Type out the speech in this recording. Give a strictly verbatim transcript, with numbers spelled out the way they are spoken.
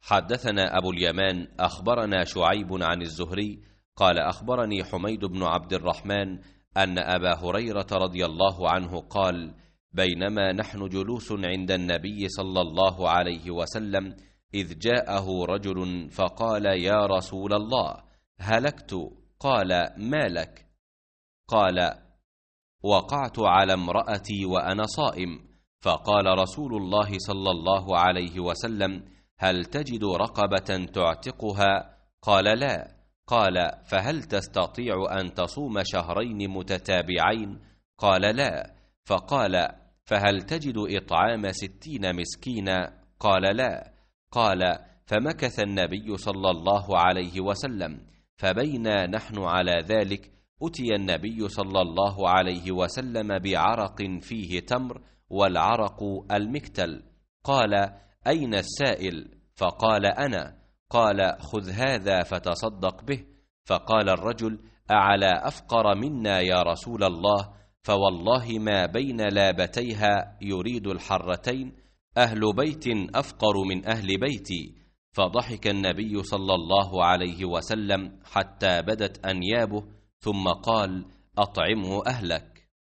حدثنا أبو اليمان أخبرنا شعيب عن الزهري قال أخبرني حميد بن عبد الرحمن أن أبا هريرة رضي الله عنه قال: بينما نحن جلوس عند النبي صلى الله عليه وسلم إذ جاءه رجل فقال: يا رسول الله، هلكت. قال: ما لك؟ قال: وقعت على امرأتي وأنا صائم. فقال رسول الله صلى الله عليه وسلم: هل تجد رقبة تعتقها؟ قال: لا. قال: فهل تستطيع أن تصوم شهرين متتابعين؟ قال: لا. فقال: فهل تجد إطعام ستين مسكينا؟ قال: لا. قال: فمكث النبي صلى الله عليه وسلم، فبينا نحن على ذلك أتي النبي صلى الله عليه وسلم بعرق فيه تمر، والعرق المكتل. قال: أين السائل؟ فقال: أنا. قال: خذ هذا فتصدق به. فقال الرجل: أعلى أفقر منا يا رسول الله؟ فوالله ما بين لابتيها يريد الحرتين أهل بيت أفقر من أهل بيتي. فضحك النبي صلى الله عليه وسلم حتى بدت أنيابه، ثم قال: أطعمه أهلك.